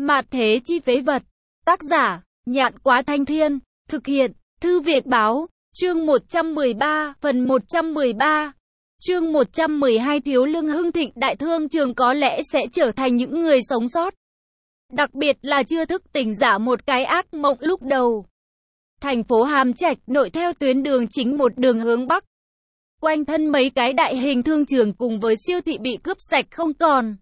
Mạt thế chi phế vật. Tác giả, Nhạn Quá Thanh Thiên. Thực hiện, Thư Việt Báo. Chương 113, phần 113. Chương 112 Thiếu lương hưng thịnh đại thương trường có lẽ sẽ trở thành những người sống sót. Đặc biệt là chưa thức tỉnh giả một cái ác mộng lúc đầu. Thành phố Hàm Trạch nội theo tuyến đường chính một đường hướng Bắc. Quanh thân mấy cái đại hình thương trường cùng với siêu thị bị cướp sạch không còn.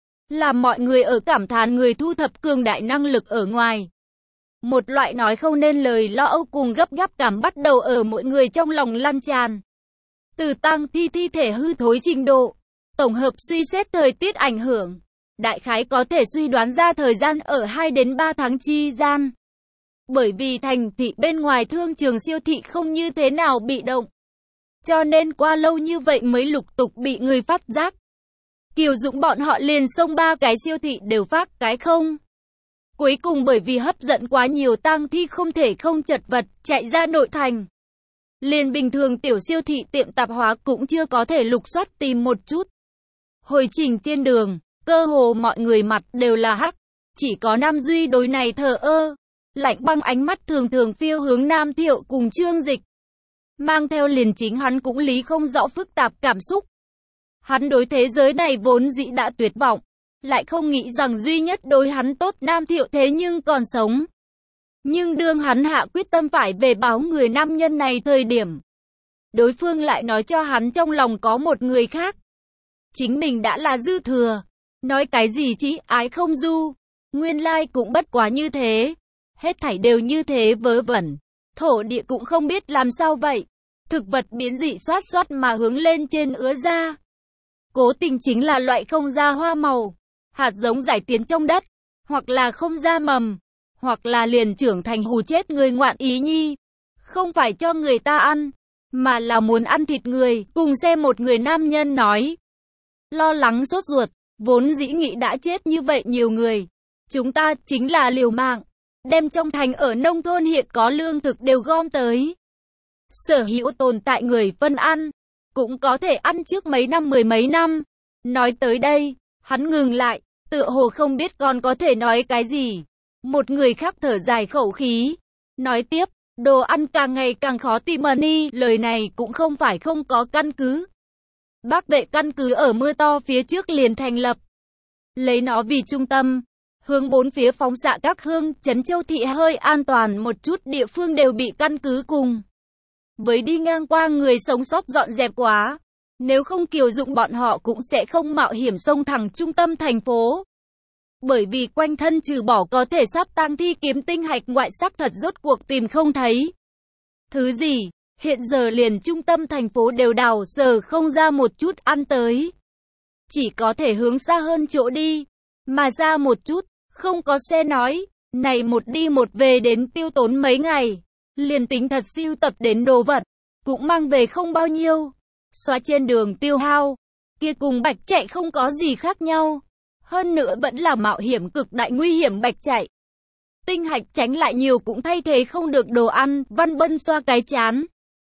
Làm mọi người ở cảm thán người thu thập cường đại năng lực ở ngoài. Một loại nói không nên lời lo âu cùng gấp gáp cảm bắt đầu ở mỗi người trong lòng lan tràn. Từ tang thi thi thể hư thối trình độ, tổng hợp suy xét thời tiết ảnh hưởng, đại khái có thể suy đoán ra thời gian ở 2 đến 3 tháng chi gian. Bởi vì thành thị bên ngoài thương trường siêu thị không như thế nào bị động, cho nên qua lâu như vậy mới lục tục bị người phát giác. Kiều Dũng bọn họ liền xông 3 cái siêu thị đều phát cái không. Cuối cùng bởi vì hấp dẫn quá nhiều tang thi không thể không chật vật chạy ra nội thành. Liền bình thường tiểu siêu thị tiệm tạp hóa cũng chưa có thể lục soát tìm một chút. Hồi trình trên đường, cơ hồ mọi người mặt đều là hắc. Chỉ có Nam Duy đối này thờ ơ. Lạnh băng ánh mắt thường thường phiêu hướng Nam Thiệu cùng Trương Dịch. Mang theo liền chính hắn cũng lý không rõ phức tạp cảm xúc. Hắn đối thế giới này vốn dĩ đã tuyệt vọng. Lại không nghĩ rằng duy nhất đối hắn tốt Nam Thiệu thế nhưng còn sống. Nhưng đương hắn hạ quyết tâm phải về báo người nam nhân này thời điểm, đối phương lại nói cho hắn trong lòng có một người khác. Chính mình đã là dư thừa. Nói cái gì chỉ ái không du. Nguyên lai cũng bất quá như thế. Hết thảy đều như thế vớ vẩn. Thổ địa cũng không biết làm sao vậy. Thực vật biến dị xoát xoát mà hướng lên trên ứa ra. Cố tình chính là loại không ra hoa màu. Hạt giống giải tiến trong đất. Hoặc là không ra mầm. Hoặc là liền trưởng thành hù chết người ngoạn ý nhi. Không phải cho người ta ăn, mà là muốn ăn thịt người. Cùng xem một người nam nhân nói. Lo lắng sốt ruột. Vốn dĩ nghĩ đã chết như vậy nhiều người. Chúng ta chính là liều mạng. Đem trong thành ở nông thôn hiện có lương thực đều gom tới. Sở hữu tồn tại người phân ăn. Cũng có thể ăn trước mấy năm 10 mấy năm. Nói tới đây, hắn ngừng lại. Tựa hồ không biết còn có thể nói cái gì. Một người khác thở dài khẩu khí. Nói tiếp, đồ ăn càng ngày càng khó tìm đi. Lời này cũng không phải không có căn cứ. Bác vệ căn cứ ở mưa to phía trước liền thành lập. Lấy nó vì trung tâm. Hướng bốn phía phóng xạ các hương, trấn châu thị hơi an toàn một chút địa phương đều bị căn cứ cùng. Với đi ngang qua người sống sót dọn dẹp quá. Nếu không Kiều Dũng bọn họ cũng sẽ không mạo hiểm xông thẳng trung tâm thành phố. Bởi vì quanh thân trừ bỏ có thể sắp tang thi kiếm tinh hạch ngoại sắc thật rốt cuộc tìm không thấy. Thứ gì, hiện giờ liền trung tâm thành phố đều đào giờ không ra một chút ăn tới. Chỉ có thể hướng xa hơn chỗ đi. Mà ra một chút, không có xe nói. Này một đi một về đến tiêu tốn mấy ngày. Liền tính thật siêu tập đến đồ vật. Cũng mang về không bao nhiêu. Xóa trên đường tiêu hao. Kia cùng bạch chạy không có gì khác nhau. Hơn nữa vẫn là mạo hiểm cực đại nguy hiểm bạch chạy. Tinh hạch tránh lại nhiều cũng thay thế không được đồ ăn. Văn Bân xoa cái chán.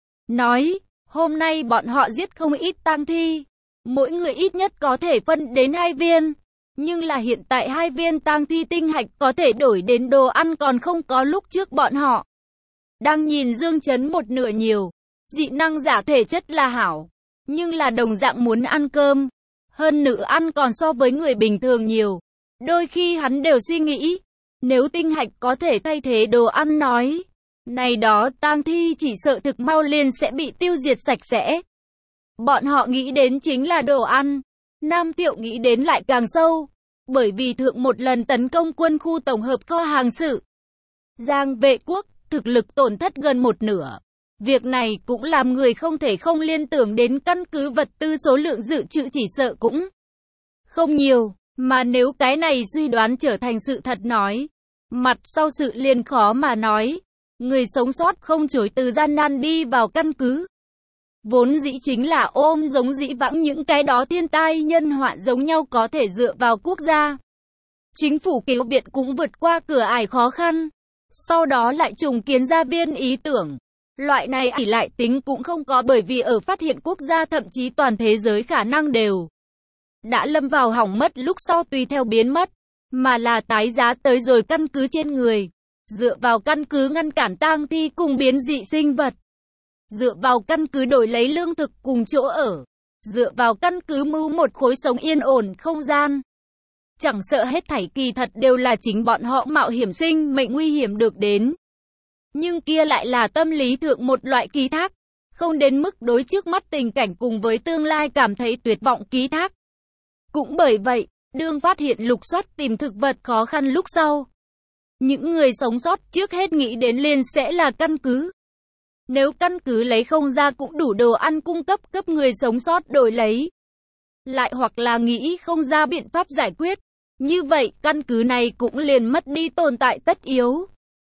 Nói, hôm nay bọn họ giết không ít tang thi. Mỗi người ít nhất có thể phân đến 2 viên. Nhưng là hiện tại 2 viên tang thi tinh hạch có thể đổi đến đồ ăn còn không có lúc trước bọn họ. Đang nhìn Dương Chấn một nửa nhiều. Dị năng giả thể chất là hảo. Nhưng là đồng dạng muốn ăn cơm. Hơn nữa ăn còn so với người bình thường nhiều. Đôi khi hắn đều suy nghĩ. Nếu tinh hạch có thể thay thế đồ ăn nói. Này đó tang thi chỉ sợ thực mau liền sẽ bị tiêu diệt sạch sẽ. Bọn họ nghĩ đến chính là đồ ăn. Nam Thiệu nghĩ đến lại càng sâu. Bởi vì thượng một lần tấn công quân khu tổng hợp kho hàng sự. Giang Vệ Quốc, thực lực tổn thất gần một nửa. Việc này cũng làm người không thể không liên tưởng đến căn cứ vật tư số lượng dự trữ chỉ sợ cũng không nhiều. Mà nếu cái này suy đoán trở thành sự thật nói. Mặt sau sự liền khó mà nói. Người sống sót không chối từ gian nan đi vào căn cứ. Vốn dĩ chính là ôm giống dĩ vãng những cái đó thiên tai nhân họa giống nhau có thể dựa vào quốc gia. Chính phủ cứu viện cũng vượt qua cửa ải khó khăn. Sau đó lại trùng kiến ra viên ý tưởng. Loại này ỷ lại tính cũng không có bởi vì ở phát hiện quốc gia thậm chí toàn thế giới khả năng đều đã lâm vào hỏng mất lúc sau tùy theo biến mất. mà là tái giá tới rồi căn cứ trên người. Dựa vào căn cứ ngăn cản tang thi cùng biến dị sinh vật. Dựa vào căn cứ đổi lấy lương thực cùng chỗ ở. Dựa vào căn cứ mưu một khối sống yên ổn không gian. Chẳng sợ hết thảy kỳ thật đều là chính bọn họ mạo hiểm sinh mệnh nguy hiểm được đến. Nhưng kia lại là tâm lý thượng một loại ký thác. Không đến mức đối trước mắt tình cảnh cùng với tương lai cảm thấy tuyệt vọng ký thác. Cũng bởi vậy, đương phát hiện lục soát tìm thực vật khó khăn lúc sau. Những người sống sót trước hết nghĩ đến liền sẽ là căn cứ. Nếu căn cứ lấy không ra cũng đủ đồ ăn cung cấp cấp người sống sót đổi lấy. Lại hoặc là nghĩ không ra biện pháp giải quyết. Như vậy căn cứ này cũng liền mất đi tồn tại tất yếu.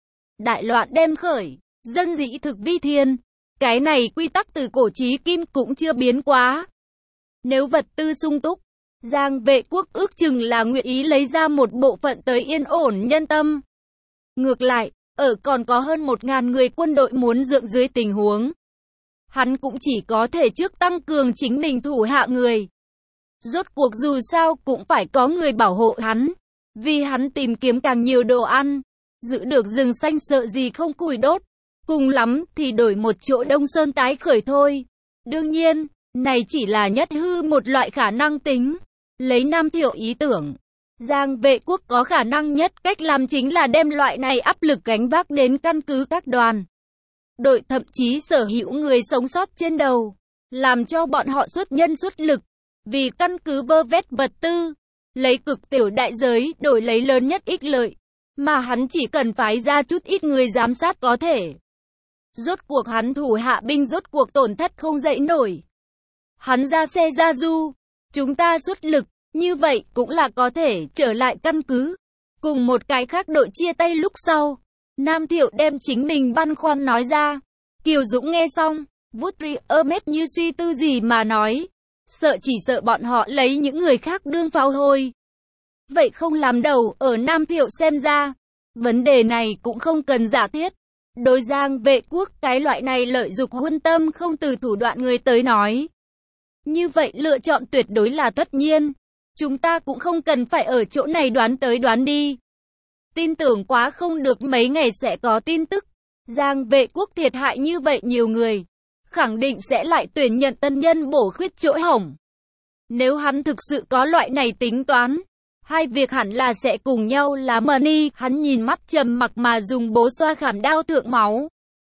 Đại loạn đem khởi, dân dĩ thực vi thiên. Cái này quy tắc từ cổ chí kim cũng chưa biến quá. Nếu vật tư sung túc, Giang Vệ Quốc ước chừng là nguyện ý lấy ra một bộ phận tới yên ổn nhân tâm. Ngược lại, ở còn có hơn 1.000 người quân đội muốn dưỡng dưới tình huống. Hắn cũng chỉ có thể trước tăng cường chính mình thủ hạ người. Rốt cuộc dù sao cũng phải có người bảo hộ hắn. Vì hắn tìm kiếm càng nhiều đồ ăn. Giữ được rừng xanh sợ gì không củi đốt. Cùng lắm thì đổi một chỗ Đông Sơn tái khởi thôi. Đương nhiên, này chỉ là nhất hư một loại khả năng tính. Lấy Nam Thiệu ý tưởng. Giang Vệ Quốc có khả năng nhất cách làm chính là đem loại này áp lực gánh vác đến căn cứ các đoàn. Đội thậm chí sở hữu người sống sót trên đầu. Làm cho bọn họ xuất nhân xuất lực. Vì căn cứ vơ vét vật tư. Lấy cực tiểu đại giới đổi lấy lớn nhất ích lợi. Mà hắn chỉ cần phái ra chút ít người giám sát có thể. Rốt cuộc hắn thủ hạ binh rốt cuộc tổn thất không dậy nổi. Hắn ra xe ra du. Chúng ta xuất lực. Như vậy cũng là có thể trở lại căn cứ. Cùng một cái khác đội chia tay lúc sau. Nam Thiệu đem chính mình băn khoăn nói ra. Kiều Dũng nghe xong. Vút ri mét như suy tư gì mà nói. Chỉ sợ bọn họ lấy những người khác đương pháo thôi. Vậy không làm đầu ở Nam Thiệu xem ra. Vấn đề này cũng không cần giả thiết. Đối Giang Vệ Quốc cái loại này lợi dục huân tâm không từ thủ đoạn người tới nói. Như vậy lựa chọn tuyệt đối là tất nhiên. Chúng ta cũng không cần phải ở chỗ này đoán tới đoán đi. Tin tưởng quá không được mấy ngày sẽ có tin tức. Giang Vệ Quốc thiệt hại như vậy nhiều người. Khẳng định sẽ lại tuyển nhận tân nhân bổ khuyết chỗ hỏng. Nếu hắn thực sự có loại này tính toán. Hai việc hẳn là sẽ cùng nhau là money. Hắn nhìn mắt Trầm Mặc mà dùng bố xoa khảm đao thượng máu.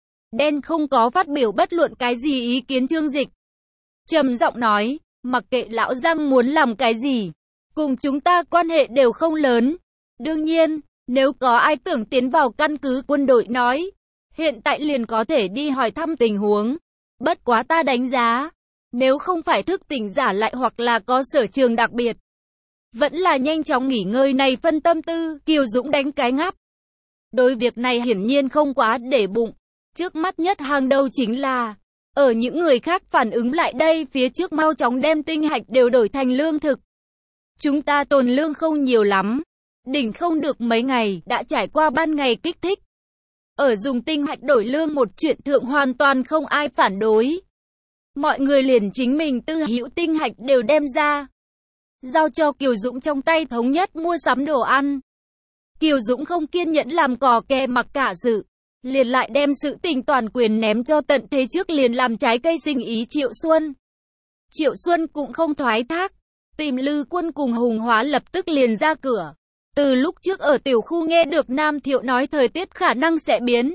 Đen không có phát biểu bất luận cái gì ý kiến Trương Dịch. Trầm giọng nói, mặc kệ lão Giang muốn làm cái gì. Cùng chúng ta quan hệ đều không lớn. Đương nhiên, nếu có ai tưởng tiến vào căn cứ quân đội nói. Hiện tại liền có thể đi hỏi thăm tình huống. Bất quá ta đánh giá. Nếu không phải thức tỉnh giả lại hoặc là có sở trường đặc biệt. Vẫn là nhanh chóng nghỉ ngơi này phân tâm tư. Kiều Dũng đánh cái ngáp. Đối việc này hiển nhiên không quá để bụng. Trước mắt nhất hàng đầu chính là. Ở những người khác phản ứng lại đây phía trước mau chóng đem tinh hạch đều đổi thành lương thực. Chúng ta tồn lương không nhiều lắm. Đỉnh không được mấy ngày đã trải qua ban ngày kích thích. Ở dùng tinh hạch đổi lương một chuyện thượng hoàn toàn không ai phản đối. Mọi người liền chính mình tư hữu tinh hạch đều đem ra. Giao cho Kiều Dũng trong tay thống nhất mua sắm đồ ăn. Kiều Dũng không kiên nhẫn làm cò kè mặc cả sự. Liền lại đem sự tình toàn quyền ném cho tận thế trước liền làm trái cây sinh ý Triệu Xuân. Triệu Xuân cũng không thoái thác. Tìm Lư Quân cùng Hùng Hóa lập tức liền ra cửa. Từ lúc trước ở tiểu khu nghe được Nam Thiệu nói thời tiết khả năng sẽ biến.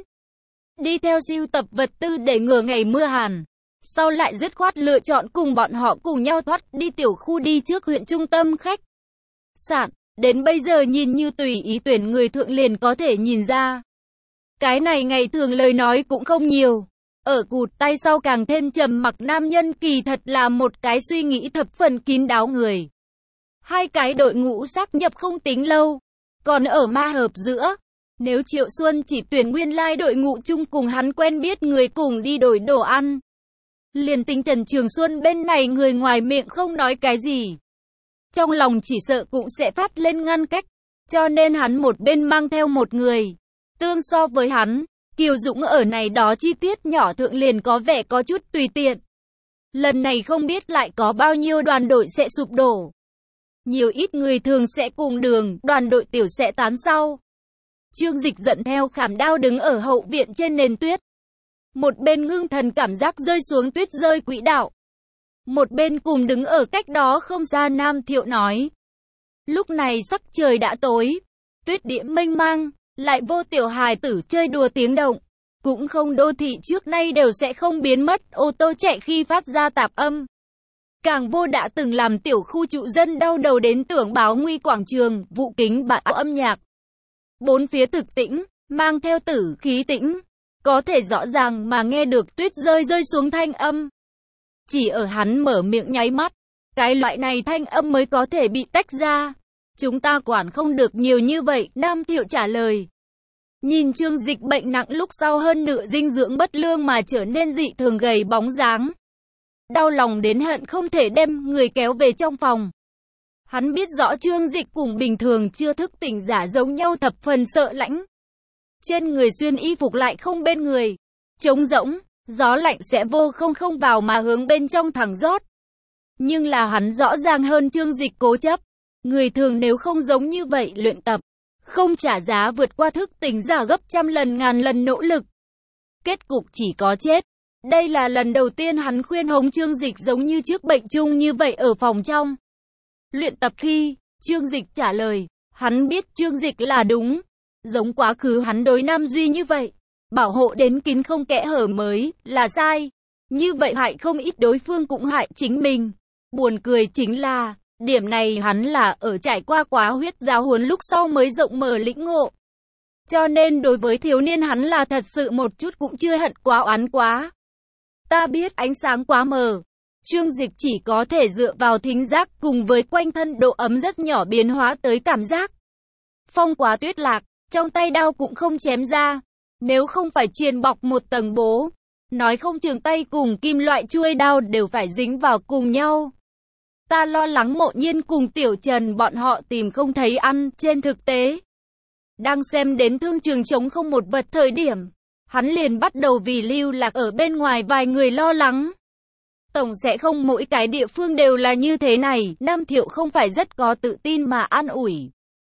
Đi theo sưu tập vật tư để ngừa ngày mưa hàn. Sau lại dứt khoát lựa chọn cùng bọn họ cùng nhau thoát đi tiểu khu đi trước huyện trung tâm khách sạn. Đến bây giờ nhìn như tùy ý tuyển người thượng liền có thể nhìn ra. Cái này ngày thường lời nói cũng không nhiều. Ở cụt tay sau càng thêm Trầm Mặc nam nhân kỳ thật là một cái suy nghĩ thập phần kín đáo người. Hai cái đội ngũ sáp nhập không tính lâu. Còn ở ma hợp giữa. Nếu Triệu Xuân chỉ tuyển nguyên lai đội ngũ chung cùng hắn quen biết người cùng đi đổi đồ ăn. Liền tính Trần Trường Xuân bên này người ngoài miệng không nói cái gì. Trong lòng chỉ sợ cũng sẽ phát lên ngăn cách. Cho nên hắn một bên mang theo một người. Tương so với hắn, Kiều Dũng ở này đó chi tiết nhỏ thượng liền có vẻ có chút tùy tiện. Lần này không biết lại có bao nhiêu đoàn đội sẽ sụp đổ. Nhiều ít người thường sẽ cùng đường, đoàn đội tiểu sẽ tán sau. Trương Dịch giận theo khảm đao đứng ở hậu viện trên nền tuyết. Một bên ngưng thần cảm giác rơi xuống tuyết rơi quỹ đạo. Một bên cùng đứng ở cách đó không xa Nam Thiệu nói. Lúc này sắc trời đã tối, tuyết địa mênh mang, lại vô tiểu hài tử chơi đùa tiếng động. Cũng không đô thị trước nay đều sẽ không biến mất, ô tô chạy khi phát ra tạp âm. Càng vô đã từng làm tiểu khu trụ dân đau đầu đến tưởng báo nguy quảng trường, vụ kính bão âm nhạc. Bốn phía thực tĩnh, mang theo tử khí tĩnh, có thể rõ ràng mà nghe được tuyết rơi xuống thanh âm. Chỉ ở hắn mở miệng nháy mắt, cái loại này thanh âm mới có thể bị tách ra. Chúng ta quản không được nhiều như vậy, Nam Thiệu trả lời. Nhìn Trương Dịch bệnh nặng lúc sau hơn nửa dinh dưỡng bất lương mà trở nên dị thường gầy bóng dáng. Đau lòng đến hận không thể đem người kéo về trong phòng. Hắn biết rõ Trương Dịch cùng bình thường chưa thức tỉnh giả giống nhau thập phần sợ lãnh. Trên người xuyên y phục lại không bên người. Trống rỗng, gió lạnh sẽ vô không vào mà hướng bên trong thẳng rót. Nhưng là hắn rõ ràng hơn Trương Dịch cố chấp. Người thường nếu không giống như vậy luyện tập, không trả giá vượt qua thức tỉnh giả gấp trăm lần ngàn lần nỗ lực. Kết cục chỉ có chết. Đây là lần đầu tiên hắn khuyên hống Trương Dịch giống như trước bệnh chung như vậy ở phòng trong. Luyện tập khi, Trương Dịch trả lời, hắn biết Trương Dịch là đúng. Giống quá khứ hắn đối Nam Duy như vậy, bảo hộ đến kín không kẽ hở mới là sai. Như vậy hại không ít đối phương cũng hại chính mình. Buồn cười chính là, điểm này hắn là ở trải qua quá huyết giáo huấn lúc sau mới rộng mở lĩnh ngộ. Cho nên đối với thiếu niên hắn là thật sự một chút cũng chưa hận quá oán quá. Ta biết ánh sáng quá mờ. Trương Dịch chỉ có thể dựa vào thính giác cùng với quanh thân độ ấm rất nhỏ biến hóa tới cảm giác. Phong quá tuyết lạc, trong tay đao cũng không chém ra. Nếu không phải triền bọc một tầng bố, nói không chừng tay cùng kim loại chuôi đao đều phải dính vào cùng nhau. Ta lo lắng Mộ Nhiên cùng Tiểu Trần bọn họ tìm không thấy ăn, trên thực tế. Đang xem đến thương trường trống không một vật thời điểm, hắn liền bắt đầu vì lưu lạc ở bên ngoài vài người lo lắng. Tổng sẽ không mỗi cái địa phương đều là như thế này, Nam Thiệu không phải rất có tự tin mà an ủi.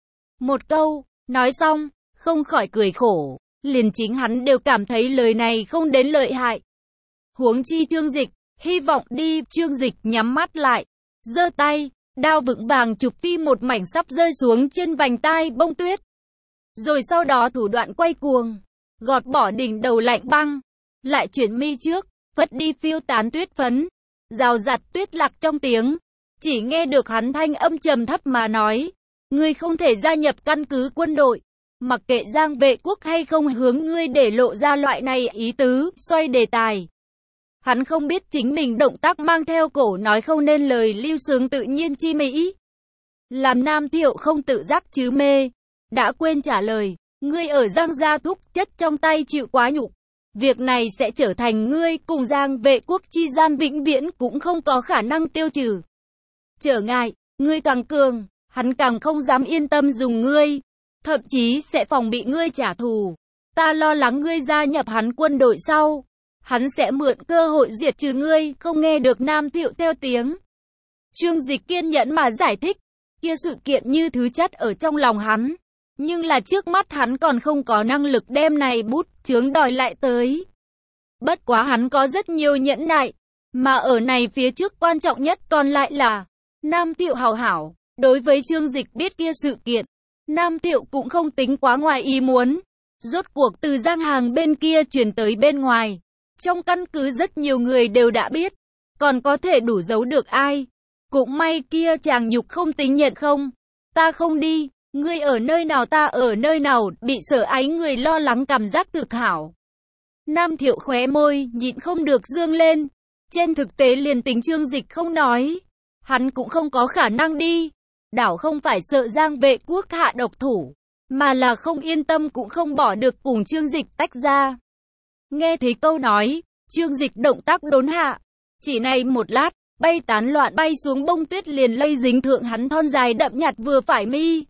Một câu, nói xong, không khỏi cười khổ, liền chính hắn đều cảm thấy lời này không đến lợi hại. Huống chi Trương Dịch, hy vọng đi, Trương Dịch nhắm mắt lại, giơ tay, đao vững vàng chụp phi một mảnh sắp rơi xuống trên vành tai bông tuyết. Rồi sau đó thủ đoạn quay cuồng, gọt bỏ đỉnh đầu lạnh băng, lại chuyển mi trước, phất đi phiêu tán tuyết phấn, rào rạt tuyết lạc trong tiếng. Chỉ nghe được hắn thanh âm trầm thấp mà nói, ngươi không thể gia nhập căn cứ quân đội, mặc kệ Giang Vệ Quốc hay không hướng ngươi để lộ ra loại này ý tứ, xoay đề tài. Hắn không biết chính mình động tác mang theo cổ nói không nên lời lưu sướng tự nhiên chi mỹ. Làm Nam Thiệu không tự giác chứ mê, đã quên trả lời, ngươi ở Giang gia thúc chất trong tay chịu quá nhục. Việc này sẽ trở thành ngươi cùng Giang Vệ Quốc chi gian vĩnh viễn cũng không có khả năng tiêu trừ. Trở ngại, ngươi càng cường, hắn càng không dám yên tâm dùng ngươi, thậm chí sẽ phòng bị ngươi trả thù. Ta lo lắng ngươi gia nhập hắn quân đội sau, hắn sẽ mượn cơ hội diệt trừ ngươi, không nghe được Nam Thiệu theo tiếng. Trương Dịch kiên nhẫn mà giải thích, kia sự kiện như thứ chất ở trong lòng hắn. Nhưng là trước mắt hắn còn không có năng lực đem này bút chướng đòi lại tới. Bất quá hắn có rất nhiều nhẫn nại, mà ở này phía trước quan trọng nhất còn lại là Nam Thiệu hảo hảo. Đối với Trương Dịch biết kia sự kiện, Nam Thiệu cũng không tính quá ngoài ý muốn. Rốt cuộc từ Giang Hàng bên kia truyền tới bên ngoài, trong căn cứ rất nhiều người đều đã biết, còn có thể đủ giấu được ai. Cũng may kia chàng nhục không tính nhận không. Ta không đi, ngươi ở nơi nào ta ở nơi nào, bị sợ ái người lo lắng cảm giác thực hảo. Nam Thiệu khóe môi, nhịn không được dương lên. Trên thực tế liền tính Trương Dịch không nói, hắn cũng không có khả năng đi. Đảo không phải sợ Giang Vệ Quốc hạ độc thủ, mà là không yên tâm cũng không bỏ được cùng Trương Dịch tách ra. Nghe thấy câu nói, Trương Dịch động tác đốn hạ. Chỉ này một lát, bay tán loạn bay xuống bông tuyết liền lây dính thượng hắn thon dài đậm nhạt vừa phải mi.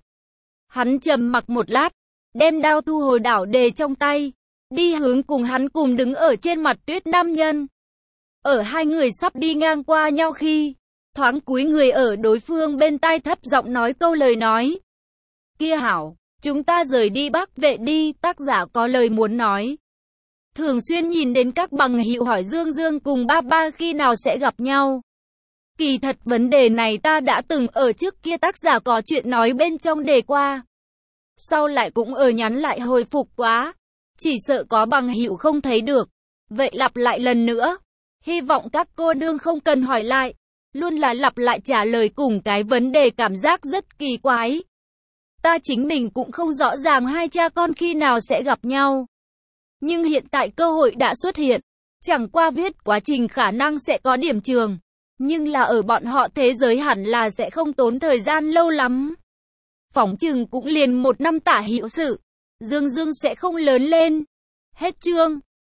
Hắn trầm mặc một lát, đem đao thu hồi đảo đề trong tay, đi hướng cùng hắn cùng đứng ở trên mặt tuyết nam nhân. Ở hai người sắp đi ngang qua nhau khi, thoáng cúi người ở đối phương bên tai thấp giọng nói câu lời nói. Kia hảo, chúng ta rời đi Bắc Vệ đi, tác giả có lời muốn nói. Thường xuyên nhìn đến các bằng hữu hỏi Dương Dương cùng ba ba khi nào sẽ gặp nhau. Kỳ thật vấn đề này ta đã từng ở trước kia tác giả có chuyện nói bên trong đề qua. Sau lại cũng ở nhắn lại hồi phục quá. Chỉ sợ có bằng hữu không thấy được. Vậy lặp lại lần nữa. Hy vọng các cô nương không cần hỏi lại. Luôn là lặp lại trả lời cùng cái vấn đề cảm giác rất kỳ quái. Ta chính mình cũng không rõ ràng hai cha con khi nào sẽ gặp nhau. Nhưng hiện tại cơ hội đã xuất hiện. Chẳng qua viết quá trình khả năng sẽ có điểm trường. Nhưng là ở bọn họ thế giới hẳn là sẽ không tốn thời gian lâu lắm. Phỏng chừng cũng liền 1 năm tả hữu sự. Dương Dương sẽ không lớn lên. Hết chương.